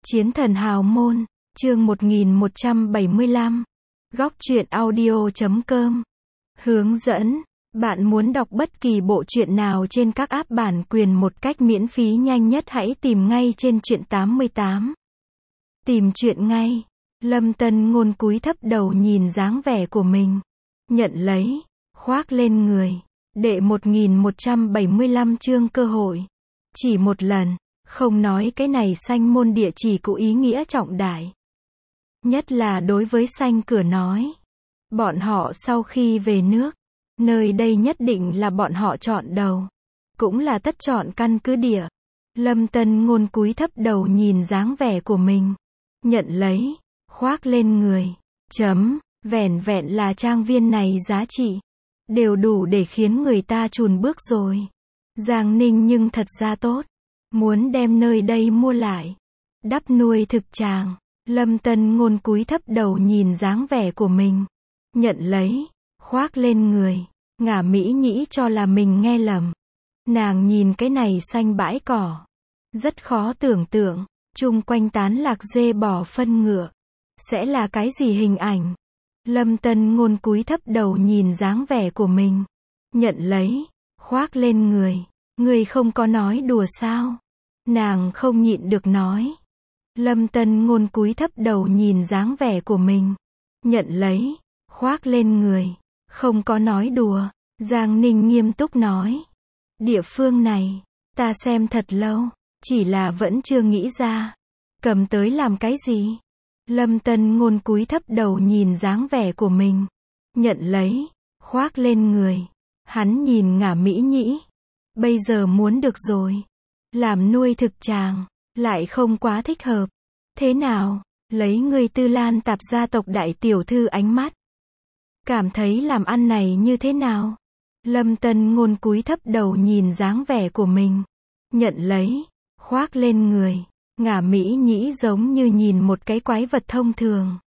Chiến thần hào môn, chương 1175. Góc truyện audio.com. Hướng dẫn. Bạn muốn đọc bất kỳ bộ truyện nào trên các app bản quyền một cách miễn phí nhanh nhất hãy tìm ngay trên truyện 88. Tìm truyện ngay. Lâm Tân Ngôn cúi thấp đầu nhìn dáng vẻ của mình. Nhận lấy. Khoác lên người. Đệ 1175 chương cơ hội. Chỉ một lần. Không nói cái này Sanh môn địa chỉ có ý nghĩa trọng đại. Nhất là đối với Sanh cửa nói. Bọn họ sau khi về nước, nơi đây nhất định là bọn họ chọn đầu. Cũng là tất chọn căn cứ địa. Lâm Tân Ngôn cúi thấp đầu nhìn dáng vẻ của mình. Nhận lấy. Khoác lên người. Vẻn vẹn là trang viên này giá trị. Đều đủ để khiến người ta chùn bước rồi. Giang Ninh nhưng thật ra tốt. Muốn đem nơi đây mua lại. Đắp nuôi thực tràng. Lâm Tân Ngôn cúi thấp đầu nhìn dáng vẻ của mình. Nhận lấy. Khoác lên người. Ngả Mỹ Nhĩ cho là mình nghe lầm. Nàng nhìn cái này xanh bãi cỏ. Rất khó tưởng tượng. Chung quanh tán lạc dê bò phân ngựa. Sẽ là cái gì hình ảnh? Lâm Tân Ngôn cúi thấp đầu nhìn dáng vẻ của mình. Nhận lấy. Khoác lên người. Người không có nói đùa sao? Nàng không nhịn được nói. Lâm Tân Ngôn cúi thấp đầu nhìn dáng vẻ của mình. Nhận lấy. Khoác lên người. Không có nói đùa. Giang Ninh nghiêm túc nói. Địa phương này, ta xem thật lâu. Chỉ là vẫn chưa nghĩ ra. Cầm tới làm cái gì? Lâm Tân Ngôn cúi thấp đầu nhìn dáng vẻ của mình. Nhận lấy. Khoác lên người. Hắn nhìn Ngả Mỹ Nhĩ. Bây giờ muốn được rồi. Làm nuôi thực tràng. Lại không quá thích hợp. Thế nào? Lấy người Tư Lan Tạp gia tộc đại tiểu thư ánh mắt. Cảm thấy làm ăn này như thế nào? Lâm Tân Ngôn cúi thấp đầu nhìn dáng vẻ của mình. Nhận lấy. Khoác lên người. Ngả Mỹ Nhĩ giống như nhìn một cái quái vật thông thường.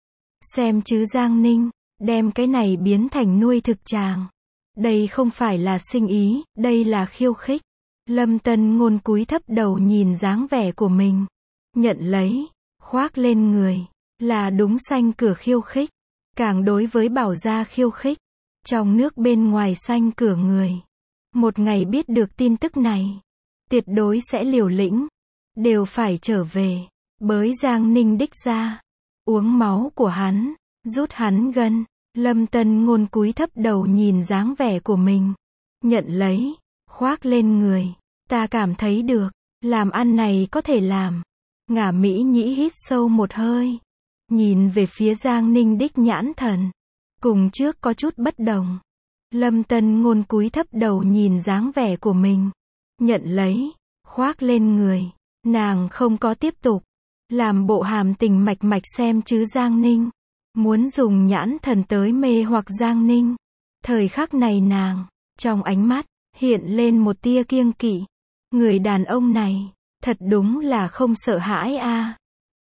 Xem chứ Giang Ninh. Đem cái này biến thành nuôi thực tràng. Đây không phải là sinh ý. Đây là khiêu khích. Lâm Tân Ngôn cúi thấp đầu nhìn dáng vẻ của mình. Nhận lấy. Khoác lên người. Là đúng Sanh cửa khiêu khích. Càng đối với Bảo gia khiêu khích. Trong nước bên ngoài Sanh cửa người. Một ngày biết được tin tức này. Tuyệt đối sẽ liều lĩnh. Đều phải trở về. Bới Giang Ninh đích ra. Uống máu của hắn. Rút hắn gân. Lâm Tân Ngôn cúi thấp đầu nhìn dáng vẻ của mình. Nhận lấy. Khoác lên người. Ta cảm thấy được. Làm ăn này có thể làm. Ngả Mỹ Nhĩ hít sâu một hơi. Nhìn về phía Giang Ninh đích nhãn thần. Cùng trước có chút bất đồng. Lâm Tân Ngôn cúi thấp đầu nhìn dáng vẻ của mình. Nhận lấy. Khoác lên người. Nàng không có tiếp tục. Làm bộ hàm tình mạch mạch xem chứ Giang Ninh. Muốn dùng nhãn thần tới mê hoặc Giang Ninh. Thời khắc này nàng. Trong ánh mắt. Hiện lên một tia kiêng kỵ. Người đàn ông này. Thật đúng là không sợ hãi a.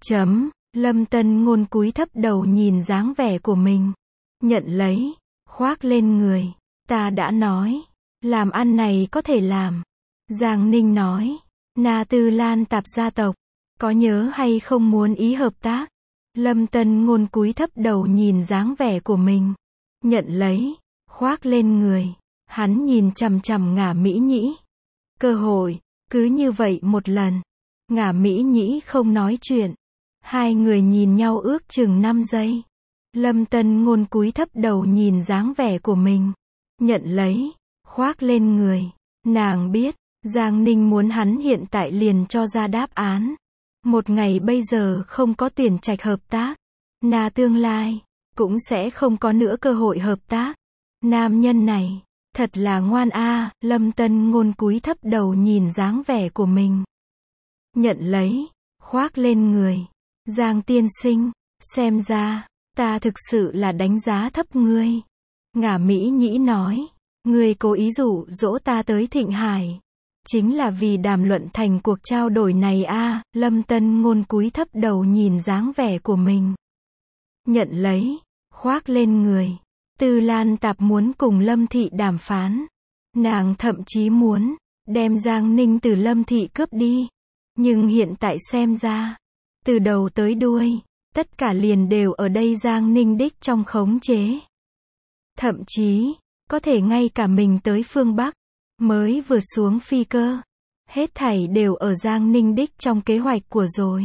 Lâm Tân Ngôn cúi thấp đầu nhìn dáng vẻ của mình. Nhận lấy. Khoác lên người. Ta đã nói. Làm ăn này có thể làm. Giang Ninh nói. Na Tư Lan Tạp gia tộc. Có nhớ hay không muốn ý hợp tác? Lâm Tân Ngôn cúi thấp đầu nhìn dáng vẻ của mình. Nhận lấy. Khoác lên người. Hắn nhìn chằm chằm Ngả Mỹ Nhĩ. Cơ hội. Cứ như vậy một lần. Ngả Mỹ Nhĩ không nói chuyện. Hai người nhìn nhau ước chừng 5 giây. Lâm Tân Ngôn cúi thấp đầu nhìn dáng vẻ của mình. Nhận lấy. Khoác lên người. Nàng biết. Giang Ninh muốn hắn hiện tại liền cho ra đáp án. Một ngày bây giờ không có tuyển trạch hợp tác. Na tương lai. Cũng sẽ không có nữa cơ hội hợp tác. Nam nhân này. Thật là ngoan a. Lâm Tân Ngôn cúi thấp đầu nhìn dáng vẻ của mình. Nhận lấy. Khoác lên người. Giang tiên sinh. Xem ra. Ta thực sự là đánh giá thấp ngươi. Ngả Mỹ Nhĩ nói. Ngươi cố ý dụ dỗ ta tới Thịnh Hải. Chính là vì đàm luận thành cuộc trao đổi này a. Lâm Tân Ngôn cúi thấp đầu nhìn dáng vẻ của mình. Nhận lấy. Khoác lên người. Tư Lan Tạp muốn cùng Lâm Thị đàm phán. Nàng thậm chí muốn đem Giang Ninh từ Lâm Thị cướp đi. Nhưng hiện tại xem ra. Từ đầu tới đuôi, tất cả liền đều ở đây Giang Ninh đích trong khống chế. Thậm chí, có thể ngay cả mình tới phương Bắc, mới vừa xuống phi cơ. Hết thảy đều ở Giang Ninh đích trong kế hoạch của rồi.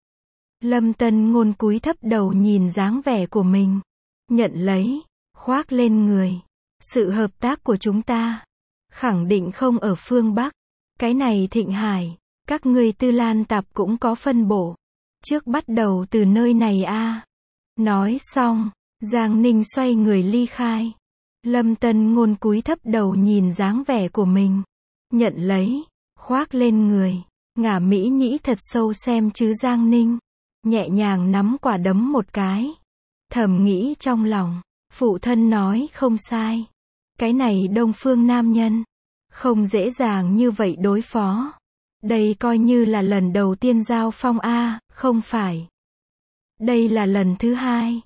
Lâm Tân Ngôn cúi thấp đầu nhìn dáng vẻ của mình. Nhận lấy, khoác lên người. Sự hợp tác của chúng ta, khẳng định không ở phương Bắc. Cái này Thịnh Hải, các ngươi Tư Lan Tạp cũng có phân bổ. Trước bắt đầu từ nơi này a. Nói xong, Giang Ninh xoay người ly khai. Lâm Tân Ngôn cúi thấp đầu nhìn dáng vẻ của mình. Nhận lấy, khoác lên người. Ngả mỹ nhĩ thật sâu xem chứ Giang Ninh. Nhẹ nhàng nắm quả đấm một cái. Thầm nghĩ trong lòng, phụ thân nói không sai. Cái này Đông Phương nam nhân, không dễ dàng như vậy đối phó. Đây coi như là lần đầu tiên giao phong a, không phải. Đây là lần thứ hai.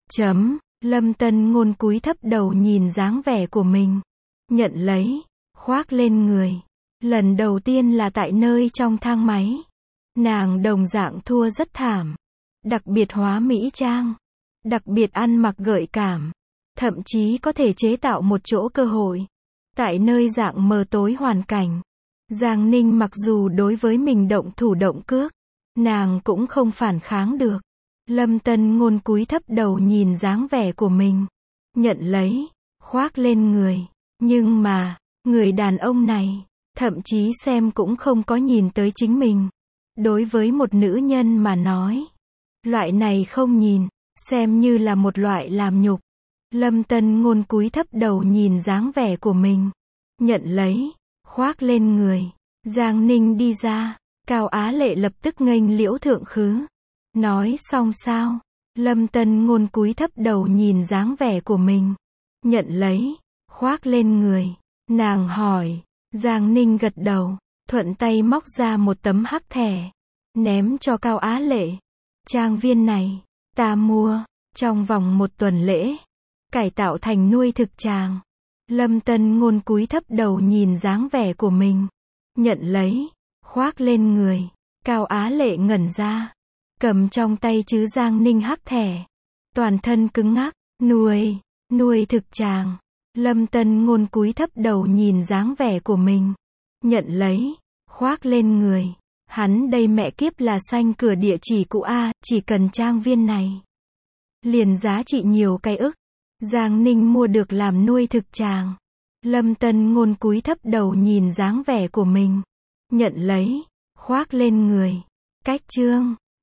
Lâm Tân Ngôn cúi thấp đầu nhìn dáng vẻ của mình. Nhận lấy, khoác lên người. Lần đầu tiên là tại nơi trong thang máy. Nàng đồng dạng thua rất thảm. Đặc biệt hóa mỹ trang. Đặc biệt ăn mặc gợi cảm. Thậm chí có thể chế tạo một chỗ cơ hội. Tại nơi dạng mờ tối hoàn cảnh. Giang Ninh mặc dù đối với mình động thủ động cước, nàng cũng không phản kháng được. Lâm Tân Ngôn cúi thấp đầu nhìn dáng vẻ của mình. Nhận lấy, khoác lên người. Nhưng mà, người đàn ông này, thậm chí xem cũng không có nhìn tới chính mình. Đối với một nữ nhân mà nói, loại này không nhìn, xem như là một loại làm nhục. Lâm Tân Ngôn cúi thấp đầu nhìn dáng vẻ của mình. Nhận lấy, khoác lên người. Giang Ninh đi ra. Cao Á Lệ lập tức nghênh liễu thượng khứ. Nói xong sao? Lâm Tân Ngôn cúi thấp đầu nhìn dáng vẻ của mình. Nhận lấy, khoác lên người. Nàng hỏi. Giang Ninh gật đầu, thuận tay móc ra một tấm hắc thẻ. Ném cho Cao Á Lệ. Trang viên này, ta mua, trong vòng 1 tuần lễ. Cải tạo thành nuôi thực tràng. Lâm Tân Ngôn cúi thấp đầu nhìn dáng vẻ của mình. Nhận lấy, khoác lên người. Cao Á Lệ ngẩn ra. Cầm trong tay chứ Giang Ninh hắc thẻ. Toàn thân cứng ngắc. Nuôi thực tràng. Lâm Tân Ngôn cúi thấp đầu nhìn dáng vẻ của mình. Nhận lấy, khoác lên người. Hắn đây mẹ kiếp là xanh cửa địa chỉ cũ a, chỉ cần trang viên này. Liền giá trị nhiều cái ức. Giang Ninh mua được làm nuôi thực tràng. Lâm Tân Ngôn cúi thấp đầu nhìn dáng vẻ của mình. Nhận lấy, khoác lên người. Cách chương